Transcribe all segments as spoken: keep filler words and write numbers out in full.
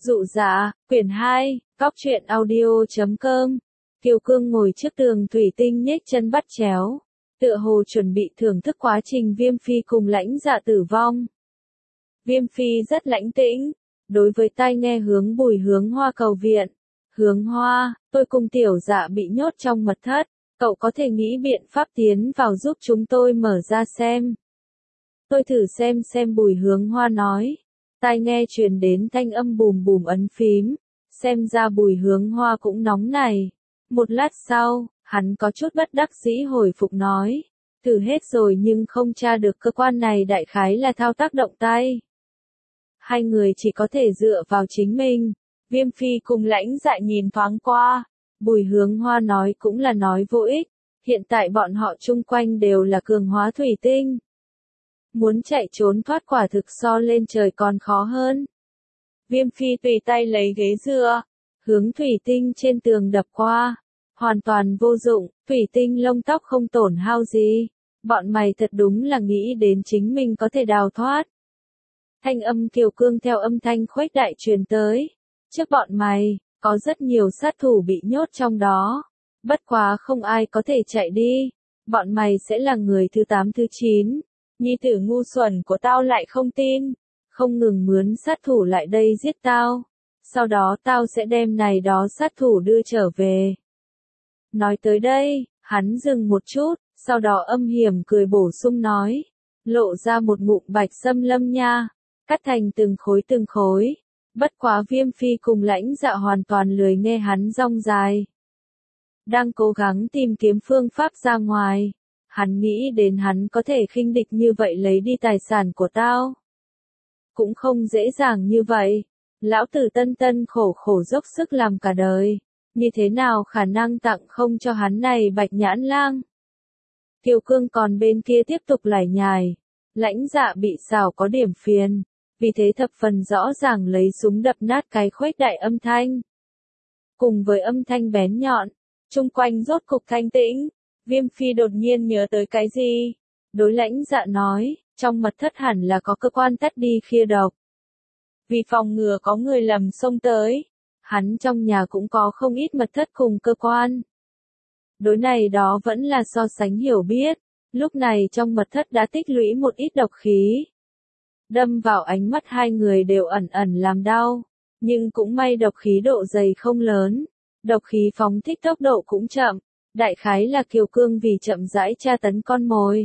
Dụ dạ, quyển hai, góc truyện audio chấm com. Kiều Cương ngồi trước tường thủy tinh nhếch chân bắt chéo, tựa hồ chuẩn bị thưởng thức quá trình Viêm Phi cùng Lãnh Dạ tử vong. Viêm Phi rất lãnh tĩnh, đối với tai nghe hướng Bùi Hướng Hoa cầu viện. Hướng Hoa, tôi cùng Tiểu Dạ bị nhốt trong mật thất, cậu có thể nghĩ biện pháp tiến vào giúp chúng tôi mở ra xem. Tôi thử xem xem Bùi Hướng Hoa nói. Tai nghe truyền đến thanh âm bùm bùm ấn phím, xem ra Bùi Hướng Hoa cũng nóng này. Một lát sau, hắn có chút bất đắc dĩ hồi phục nói, thử hết rồi nhưng không tra được cơ quan này đại khái là thao tác động tay. Hai người chỉ có thể dựa vào chính mình. Viêm Phi cùng Lãnh Dạ nhìn thoáng qua, Bùi Hướng Hoa nói cũng là nói vô ích, hiện tại bọn họ chung quanh đều là cường hóa thủy tinh. Muốn chạy trốn thoát quả thực so lên trời còn khó hơn. Viêm Phi tùy tay lấy ghế dựa, hướng thủy tinh trên tường đập qua. Hoàn toàn vô dụng, thủy tinh lông tóc không tổn hao gì. Bọn mày thật đúng là nghĩ đến chính mình có thể đào thoát. Thanh âm Kiều Cương theo âm thanh khuếch đại truyền tới. Trước bọn mày, có rất nhiều sát thủ bị nhốt trong đó. Bất quá không ai có thể chạy đi. Bọn mày sẽ là người thứ tám thứ chín. Nhi tử ngu xuẩn của tao lại không tin, không ngừng mướn sát thủ lại đây giết tao. Sau đó tao sẽ đem này đó sát thủ đưa trở về. Nói tới đây, hắn dừng một chút, sau đó âm hiểm cười bổ sung nói. Lộ ra một ngụm bạch sâm lâm nha, cắt thành từng khối từng khối. Bất quá Viêm Phi cùng Lãnh Dạ hoàn toàn lười nghe hắn rong dài. Đang cố gắng tìm kiếm phương pháp ra ngoài. Hắn nghĩ đến hắn có thể khinh địch như vậy lấy đi tài sản của tao. Cũng không dễ dàng như vậy. Lão tử tân tân khổ khổ dốc sức làm cả đời. Như thế nào khả năng tặng không cho hắn này bạch nhãn lang. Kiều Cương còn bên kia tiếp tục lải nhải. Lãnh Dạ bị xào có điểm phiền. Vì thế thập phần rõ ràng lấy súng đập nát cái khuếch đại âm thanh. Cùng với âm thanh bén nhọn, chung quanh rốt cục thanh tĩnh. Viêm Phi đột nhiên nhớ tới cái gì? Đối Lãnh Dạ nói, trong mật thất hẳn là có cơ quan tắt đi khia độc. Vì phòng ngừa có người lầm xông tới, hắn trong nhà cũng có không ít mật thất cùng cơ quan. Đối này đó vẫn là so sánh hiểu biết, lúc này trong mật thất đã tích lũy một ít độc khí. Đâm vào ánh mắt hai người đều ẩn ẩn làm đau, nhưng cũng may độc khí độ dày không lớn, độc khí phóng thích tốc độ cũng chậm. Đại khái là Kiều Cương vì chậm rãi tra tấn con mồi.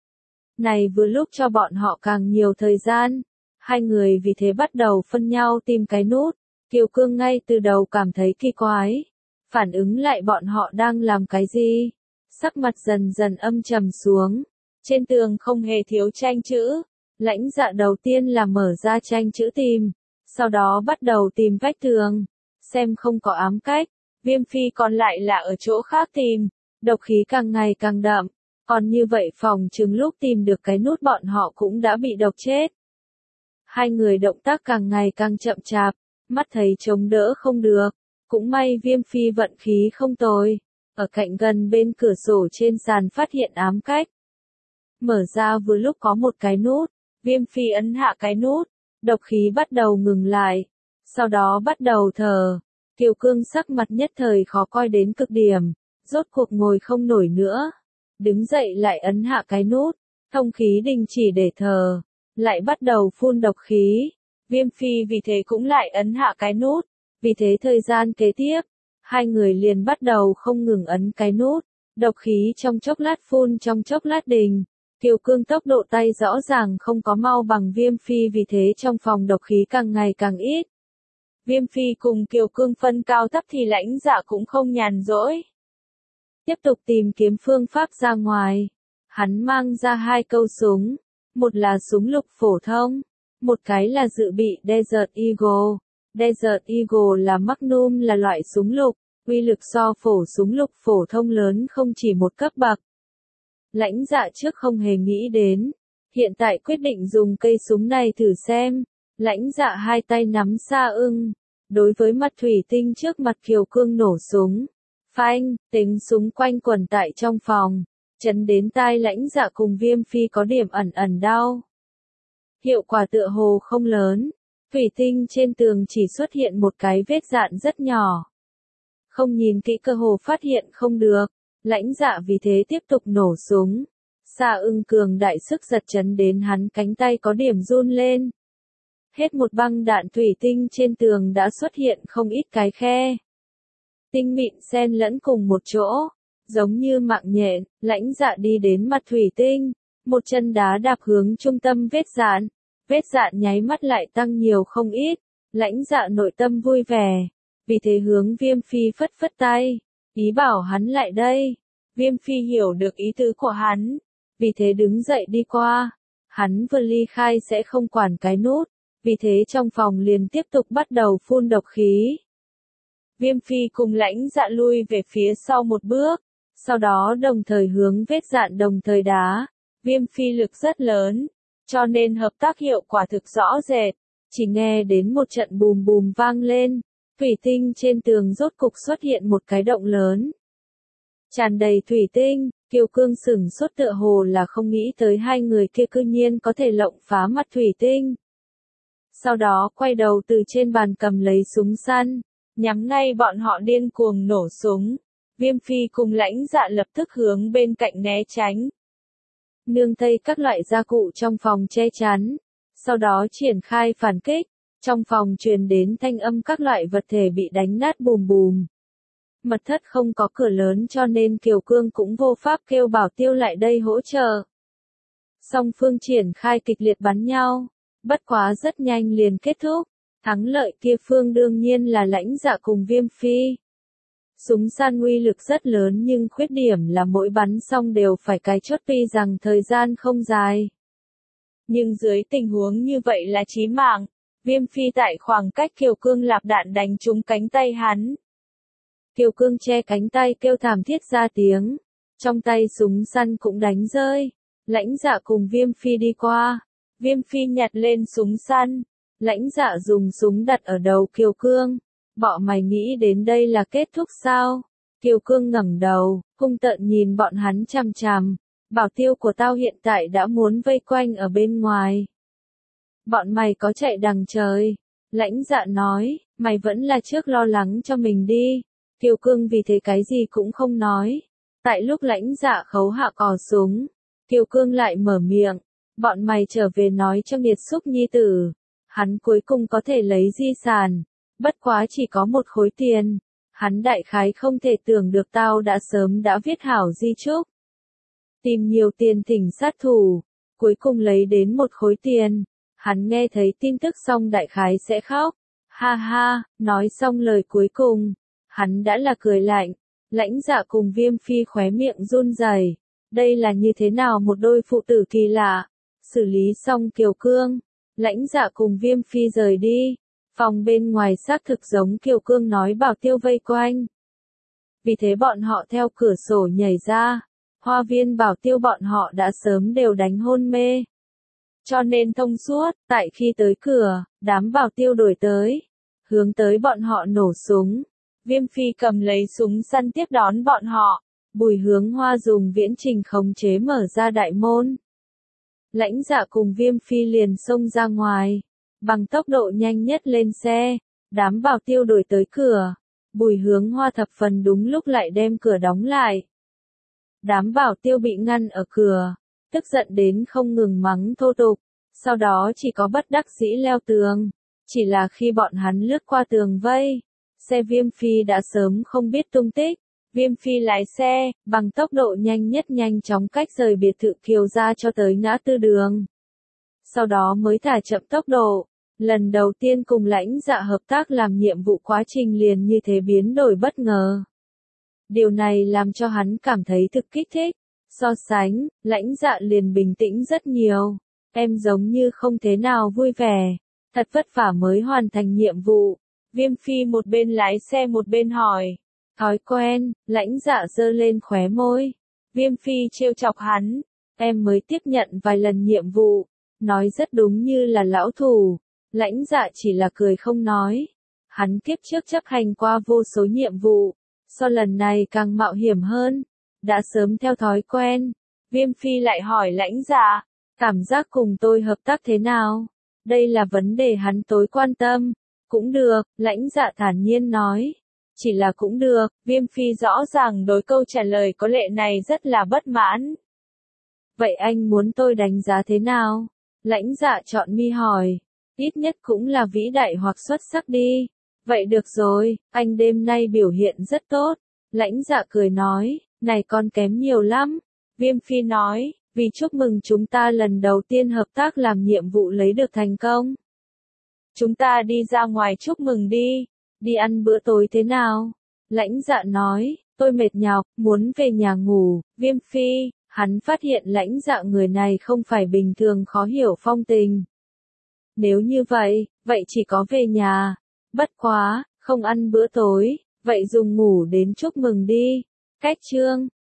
Này vừa lúc cho bọn họ càng nhiều thời gian. Hai người vì thế bắt đầu phân nhau tìm cái nút. Kiều Cương ngay từ đầu cảm thấy kỳ quái. Phản ứng lại bọn họ đang làm cái gì. Sắc mặt dần dần âm trầm xuống. Trên tường không hề thiếu tranh chữ. Lãnh Dạ đầu tiên là mở ra tranh chữ tìm. Sau đó bắt đầu tìm vách tường. Xem không có ám cách. Viêm Phi còn lại là ở chỗ khác tìm, độc khí càng ngày càng đậm, còn như vậy phòng chừng lúc tìm được cái nút bọn họ cũng đã bị độc chết. Hai người động tác càng ngày càng chậm chạp, mắt thấy chống đỡ không được, cũng may Viêm Phi vận khí không tồi, ở cạnh gần bên cửa sổ trên sàn phát hiện ám cách. Mở ra vừa lúc có một cái nút, Viêm Phi ấn hạ cái nút, độc khí bắt đầu ngừng lại, sau đó bắt đầu thở. Kiều Cương sắc mặt nhất thời khó coi đến cực điểm, rốt cuộc ngồi không nổi nữa. Đứng dậy lại ấn hạ cái nút, thông khí đình chỉ để thở, lại bắt đầu phun độc khí. Viêm Phi vì thế cũng lại ấn hạ cái nút, vì thế thời gian kế tiếp, hai người liền bắt đầu không ngừng ấn cái nút, độc khí trong chốc lát phun trong chốc lát đình. Kiều Cương tốc độ tay rõ ràng không có mau bằng Viêm Phi vì thế trong phòng độc khí càng ngày càng ít. Viêm Phi cùng Kiều Cương phân cao thấp thì Lãnh Dạ cũng không nhàn rỗi. Tiếp tục tìm kiếm phương pháp ra ngoài. Hắn mang ra hai câu súng. Một là súng lục phổ thông. Một cái là dự bị Desert Eagle. Desert Eagle là Magnum là loại súng lục. Uy lực so phổ súng lục phổ thông lớn không chỉ một cấp bậc. Lãnh Dạ trước không hề nghĩ đến. Hiện tại quyết định dùng cây súng này thử xem. Lãnh Dạ hai tay nắm sa ưng, đối với mặt thủy tinh trước mặt Kiều Cương nổ súng. Phanh, tiếng súng quanh quẩn tại trong phòng, chấn đến tai Lãnh Dạ cùng Viêm Phi có điểm ẩn ẩn đau. Hiệu quả tựa hồ không lớn, Thủy tinh trên tường chỉ xuất hiện một cái vết dạn rất nhỏ. Không nhìn kỹ cơ hồ phát hiện không được, Lãnh Dạ vì thế tiếp tục nổ súng. Sa Ưng cường đại sức giật chấn đến hắn cánh tay có điểm run lên. Hết một băng đạn thủy tinh trên tường đã xuất hiện không ít cái khe. Tinh mịn xen lẫn cùng một chỗ, giống như mạng nhện, Lãnh Dạ đi đến mặt thủy tinh, một chân đá đạp hướng trung tâm vết dạn. Vết dạn nháy mắt lại tăng nhiều không ít, Lãnh Dạ nội tâm vui vẻ, vì thế hướng Viêm Phi phất phất tay, ý bảo hắn lại đây. Viêm Phi hiểu được ý tứ của hắn, vì thế đứng dậy đi qua. Hắn vừa ly khai sẽ không quản cái nút, vì thế trong phòng liền tiếp tục bắt đầu phun độc khí. Viêm Phi cùng Lãnh Dạ lui về phía sau một bước, sau đó đồng thời hướng vết dạn đồng thời đá. Viêm Phi lực rất lớn, cho nên hợp tác hiệu quả thực rõ rệt. Chỉ nghe đến một trận bùm bùm vang lên, thủy tinh trên tường rốt cục xuất hiện một cái động lớn. Tràn đầy thủy tinh, Kiều Cương sửng sốt tựa hồ là không nghĩ tới hai người kia cư nhiên có thể lộng phá mặt thủy tinh. Sau đó quay đầu từ trên bàn cầm lấy súng săn, nhắm ngay bọn họ điên cuồng nổ súng. Viêm Phi cùng Lãnh Dạ lập tức hướng bên cạnh né tránh. Nương tây các loại gia cụ trong phòng che chắn, sau đó triển khai phản kích, trong phòng truyền đến thanh âm các loại vật thể bị đánh nát bùm bùm. Mật thất không có cửa lớn cho nên Kiều Cương cũng vô pháp kêu Bảo Tiêu lại đây hỗ trợ. Song phương triển khai kịch liệt bắn nhau, bất quá rất nhanh liền kết thúc, thắng lợi kia phương đương nhiên là Lãnh Dạ cùng Viêm Phi. Súng săn uy lực rất lớn nhưng khuyết điểm là mỗi bắn xong đều phải cái chốt, tuy rằng thời gian không dài. Nhưng dưới tình huống như vậy là chí mạng, Viêm Phi tại khoảng cách Kiều Cương lạp đạn đánh trúng cánh tay hắn. Kiều Cương che cánh tay kêu thảm thiết ra tiếng, trong tay súng săn cũng đánh rơi. Lãnh Dạ cùng Viêm Phi đi qua, Viêm Phi nhặt lên súng săn, Lãnh Dạ dùng súng đặt ở đầu Kiều Cương. Bọ mày nghĩ đến đây là kết thúc sao? Kiều Cương ngẩng đầu, hung tợn nhìn bọn hắn chằm chằm. Bảo tiêu của tao hiện tại đã muốn vây quanh ở bên ngoài. Bọn mày có chạy đằng trời. Lãnh Dạ nói, mày vẫn là trước lo lắng cho mình đi. Kiều Cương vì thế cái gì cũng không nói. Tại lúc Lãnh Dạ khấu hạ cò súng, Kiều Cương lại mở miệng. Bọn mày trở về nói cho nghiệt xúc nhi tử. Hắn cuối cùng có thể lấy di sản. Bất quá chỉ có một khối tiền. Hắn đại khái không thể tưởng được tao đã sớm đã viết hảo di chúc. Tìm nhiều tiền thỉnh sát thủ. Cuối cùng lấy đến một khối tiền. Hắn nghe thấy tin tức xong đại khái sẽ khóc. Ha ha, nói xong lời cuối cùng. Hắn đã là cười lạnh. Lãnh Dạ cùng Viêm Phi khóe miệng run rẩy. Đây là như thế nào một đôi phụ tử kỳ lạ. Xử lý xong Kiều Cương. Lãnh Dạ cùng Viêm Phi rời đi. Phòng bên ngoài xác thực giống Kiều Cương nói Bảo Tiêu vây quanh. Vì thế bọn họ theo cửa sổ nhảy ra. Hoa viên Bảo Tiêu bọn họ đã sớm đều đánh hôn mê. Cho nên thông suốt, tại khi tới cửa, đám Bảo Tiêu đuổi tới. Hướng tới bọn họ nổ súng. Viêm Phi cầm lấy súng săn tiếp đón bọn họ. Bùi Hướng Hoa dùng viễn trình khống chế mở ra đại môn. Lãnh Dạ cùng Viêm Phi liền xông ra ngoài. Bằng tốc độ nhanh nhất lên xe, đám Bảo Tiêu đuổi tới cửa. Bùi Hướng Hoa thập phần đúng lúc lại đem cửa đóng lại. Đám Bảo Tiêu bị ngăn ở cửa, tức giận đến không ngừng mắng thô tục, sau đó chỉ có bất đắc dĩ leo tường. Chỉ là khi bọn hắn lướt qua tường vây, xe Viêm Phi đã sớm không biết tung tích. Viêm Phi lái xe, bằng tốc độ nhanh nhất nhanh chóng cách rời biệt thự Kiều gia cho tới ngã tư đường. Sau đó mới thả chậm tốc độ. Lần đầu tiên cùng Lãnh Dạ hợp tác làm nhiệm vụ quá trình liền như thế biến đổi bất ngờ. Điều này làm cho hắn cảm thấy thực kích thích. So sánh, Lãnh Dạ liền bình tĩnh rất nhiều. Em giống như không thế nào vui vẻ. Thật vất vả mới hoàn thành nhiệm vụ. Viêm Phi một bên lái xe một bên hỏi. Thói quen, Lãnh Dạ giơ lên khóe môi. Viêm Phi trêu chọc hắn. Em mới tiếp nhận vài lần nhiệm vụ. Nói rất đúng như là lão thủ. Lãnh Dạ chỉ là cười không nói. Hắn kiếp trước chấp hành qua vô số nhiệm vụ. So lần này càng mạo hiểm hơn. Đã sớm theo thói quen. Viêm Phi lại hỏi Lãnh Dạ. Cảm giác cùng tôi hợp tác thế nào? Đây là vấn đề hắn tối quan tâm. Cũng được, Lãnh Dạ thản nhiên nói. Chỉ là cũng được, Viêm Phi rõ ràng đối câu trả lời có lệ này rất là bất mãn. Vậy anh muốn tôi đánh giá thế nào? Lãnh Dạ chọn mi hỏi. Ít nhất cũng là vĩ đại hoặc xuất sắc đi. Vậy được rồi, anh đêm nay biểu hiện rất tốt. Lãnh Dạ cười nói, này còn kém nhiều lắm. Viêm Phi nói, vì chúc mừng chúng ta lần đầu tiên hợp tác làm nhiệm vụ lấy được thành công. Chúng ta đi ra ngoài chúc mừng đi, đi ăn bữa tối thế nào? Lãnh Dạ nói, tôi mệt nhọc, muốn về nhà ngủ. Viêm Phi, hắn phát hiện Lãnh Dạ người này không phải bình thường khó hiểu phong tình. Nếu như vậy, vậy chỉ có về nhà. Bất quá, không ăn bữa tối, vậy dùng ngủ đến chúc mừng đi. Cách chương